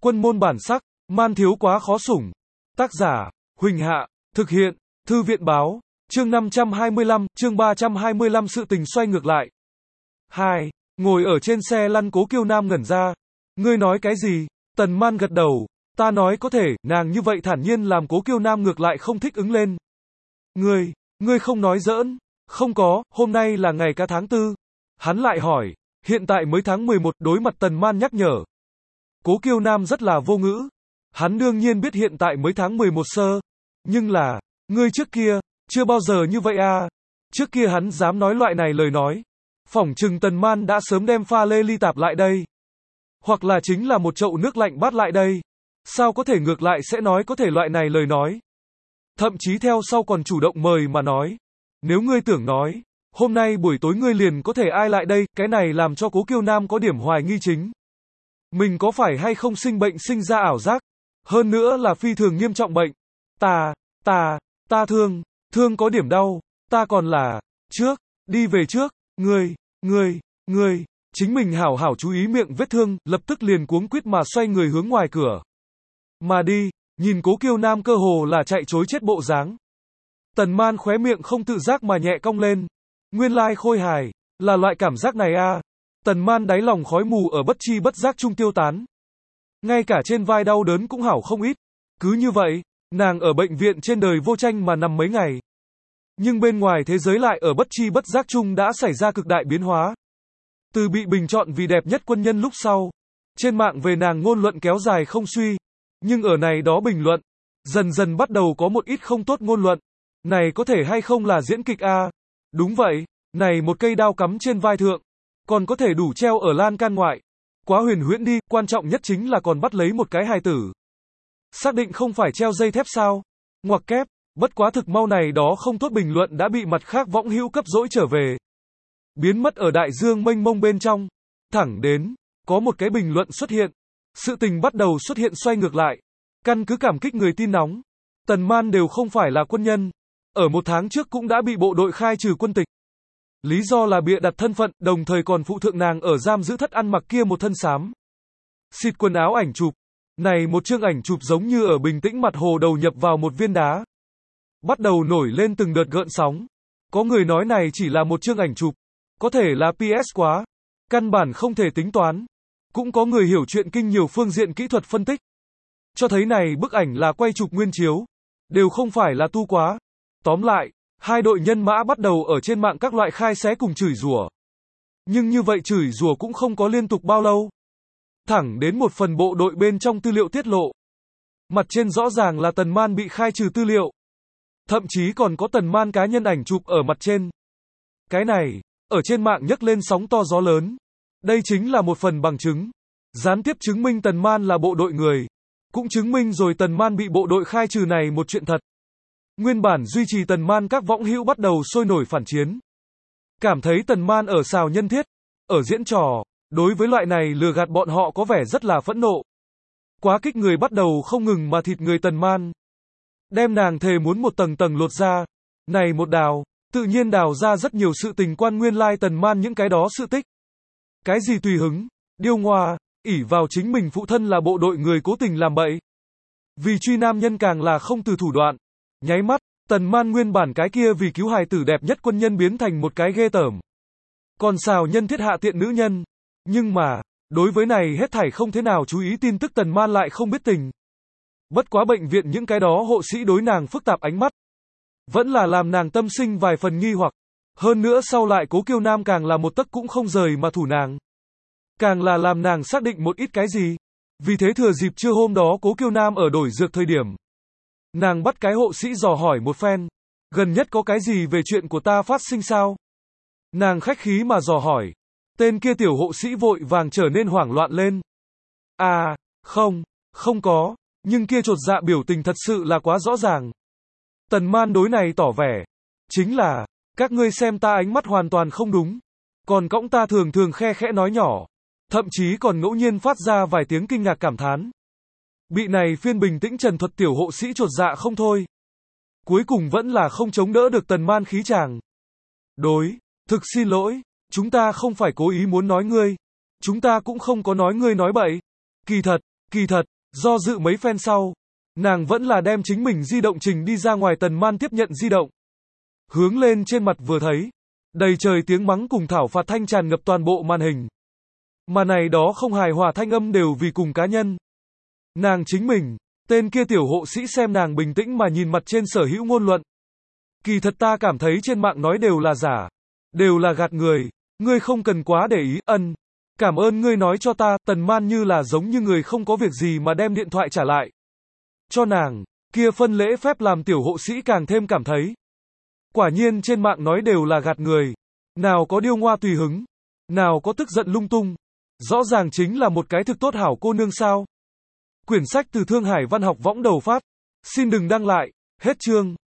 Quân môn bản sắc, man thiếu quá khó sủng. Tác giả, Huỳnh Hạ, thực hiện, Thư viện báo, chương 525, chương 325 sự tình xoay ngược lại. 2. Ngồi ở trên xe lăn Cố Kiêu Nam ngẩn ra. Ngươi nói cái gì? Tần Man gật đầu. Ta nói có thể, nàng như vậy thản nhiên làm Cố Kiêu Nam ngược lại không thích ứng lên. Ngươi không nói giỡn. Không có, hôm nay là ngày cả tháng 4. Hắn lại hỏi, hiện tại mới tháng 11, đối mặt Tần Man nhắc nhở. Cố Kiêu Nam rất là vô ngữ. Hắn đương nhiên biết hiện tại mới tháng 11 sơ. Nhưng là, ngươi trước kia, chưa bao giờ như vậy à. Trước kia hắn dám nói loại này lời nói. Phỏng chừng Tần Man đã sớm đem pha lê ly tạp lại đây. Hoặc là chính là một chậu nước lạnh bát lại đây. Sao có thể ngược lại sẽ nói có thể loại này lời nói. Thậm chí theo sau còn chủ động mời mà nói. Nếu ngươi tưởng nói, hôm nay buổi tối ngươi liền có thể ai lại đây, cái này làm cho Cố Kiêu Nam có điểm hoài nghi chính. Mình có phải hay không sinh bệnh sinh ra ảo giác? Hơn nữa là phi thường nghiêm trọng bệnh. Ta thương có điểm đau, ta còn là, đi về trước, ngươi, chính mình hảo hảo chú ý miệng vết thương, lập tức liền cuống quýt mà xoay người hướng ngoài cửa. Mà đi, nhìn Cố Kiêu Nam cơ hồ là chạy trối chết bộ dáng. Tần Man khóe miệng không tự giác mà nhẹ cong lên. Nguyên lai khôi hài, là loại cảm giác này à. Tần Man đáy lòng khói mù ở bất chi bất giác trung tiêu tán. Ngay cả trên vai đau đớn cũng hảo không ít. Cứ như vậy, nàng ở bệnh viện trên đời vô tranh mà nằm mấy ngày. Nhưng bên ngoài thế giới lại ở bất chi bất giác chung đã xảy ra cực đại biến hóa. Từ bị bình chọn vì đẹp nhất quân nhân lúc sau, trên mạng về nàng ngôn luận kéo dài không suy. Nhưng ở này đó bình luận, dần dần bắt đầu có một ít không tốt ngôn luận. Này có thể hay không là diễn kịch à? Đúng vậy, này một cây đao cắm trên vai thượng, còn có thể đủ treo ở lan can ngoại. Quá huyền huyễn đi, quan trọng nhất chính là còn bắt lấy một cái hài tử. Xác định không phải treo dây thép sao? Ngoặc kép, bất quá thực mau này đó không tốt bình luận đã bị mặt khác võng hữu cấp dỗi trở về. Biến mất ở đại dương mênh mông bên trong. Thẳng đến, có một cái bình luận xuất hiện. Sự tình bắt đầu xuất hiện xoay ngược lại. Căn cứ cảm kích người tin nóng. Tần Man đều không phải là quân nhân. Ở một tháng trước cũng đã bị bộ đội khai trừ quân tịch. Lý do là bịa đặt thân phận, đồng thời còn phụ thượng nàng ở giam giữ thất ăn mặc kia một thân xám. Xịt quần áo ảnh chụp. Này một chương ảnh chụp giống như ở bình tĩnh mặt hồ đầu nhập vào một viên đá. Bắt đầu nổi lên từng đợt gợn sóng. Có người nói này chỉ là một chương ảnh chụp. Có thể là PS quá. Căn bản không thể tính toán. Cũng có người hiểu chuyện kinh nhiều phương diện kỹ thuật phân tích. Cho thấy này bức ảnh là quay chụp nguyên chiếu. Đều không phải là tu quá. Tóm lại, hai đội nhân mã bắt đầu ở trên mạng các loại khai xé cùng chửi rủa. Nhưng như vậy chửi rủa cũng không có liên tục bao lâu. Thẳng đến một phần bộ đội bên trong tư liệu tiết lộ. Mặt trên rõ ràng là Tần Man bị khai trừ tư liệu. Thậm chí còn có Tần Man cá nhân ảnh chụp ở mặt trên. Cái này, ở trên mạng nhấc lên sóng to gió lớn. Đây chính là một phần bằng chứng. Gián tiếp chứng minh Tần Man là bộ đội người. Cũng chứng minh rồi Tần Man bị bộ đội khai trừ này một chuyện thật. Nguyên bản duy trì Tần Man các võng hữu bắt đầu sôi nổi phản chiến. Cảm thấy Tần Man ở xào nhân thiết, ở diễn trò, đối với loại này lừa gạt bọn họ có vẻ rất là phẫn nộ. Quá kích người bắt đầu không ngừng mà thịt người Tần Man. Đem nàng thề muốn một tầng tầng lột ra. Này một đào, tự nhiên đào ra rất nhiều sự tình quan nguyên lai Tần Man những cái đó sự tích. Cái gì tùy hứng, điêu ngoa, ỷ vào chính mình phụ thân là bộ đội người cố tình làm bậy. Vì truy nam nhân càng là không từ thủ đoạn. Nháy mắt, Tần Man nguyên bản cái kia vì cứu hài tử đẹp nhất quân nhân biến thành một cái ghê tởm. Còn xào nhân thiết hạ tiện nữ nhân. Nhưng mà, đối với này hết thảy không thế nào chú ý tin tức Tần Man lại không biết tình. Bất quá bệnh viện những cái đó hộ sĩ đối nàng phức tạp ánh mắt. Vẫn là làm nàng tâm sinh vài phần nghi hoặc. Hơn nữa sau lại Cố Kiêu Nam càng là một tấc cũng không rời mà thủ nàng. Càng là làm nàng xác định một ít cái gì. Vì thế thừa dịp trưa hôm đó Cố Kiêu Nam ở đổi dược thời điểm. Nàng bắt cái hộ sĩ dò hỏi một phen. Gần nhất có cái gì về chuyện của ta phát sinh sao? Nàng khách khí mà dò hỏi. Tên kia tiểu hộ sĩ vội vàng trở nên hoảng loạn lên. À, không có. Nhưng kia chột dạ biểu tình thật sự là quá rõ ràng. Tần Man đối này tỏ vẻ. Chính là, các ngươi xem ta ánh mắt hoàn toàn không đúng. Còn cõng ta thường thường khe khẽ nói nhỏ. Thậm chí còn ngẫu nhiên phát ra vài tiếng kinh ngạc cảm thán. Bị này phiên bình tĩnh trần thuật tiểu hộ sĩ chột dạ không thôi. Cuối cùng vẫn là không chống đỡ được Tần Man khí chàng. Thực xin lỗi, chúng ta không phải cố ý muốn nói ngươi. Chúng ta cũng không có nói ngươi nói bậy. Kỳ Kỳ thật, do dự mấy phen sau, nàng vẫn là đem chính mình di động trình đi ra ngoài. Tần Man tiếp nhận di động, hướng lên trên mặt vừa thấy, đầy trời tiếng mắng cùng thảo phạt thanh tràn ngập toàn bộ màn hình. Mà này đó không hài hòa thanh âm đều vì cùng cá nhân. Nàng chính mình, tên kia tiểu hộ sĩ xem nàng bình tĩnh mà nhìn mặt trên sở hữu ngôn luận. Kỳ thật ta cảm thấy trên mạng nói đều là giả, đều là gạt người, ngươi không cần quá để ý. Cảm ơn ngươi nói cho ta. Tần Man như là giống như người không có việc gì mà đem điện thoại trả lại cho nàng, kia phân lễ phép làm tiểu hộ sĩ càng thêm cảm thấy. Quả nhiên trên mạng nói đều là gạt người, nào có điêu ngoa tùy hứng, nào có tức giận lung tung, rõ ràng chính là một cái thực tốt hảo cô nương sao. Quyển sách từ Thương Hải Văn học võng đầu phát, xin đừng đăng lại, hết chương.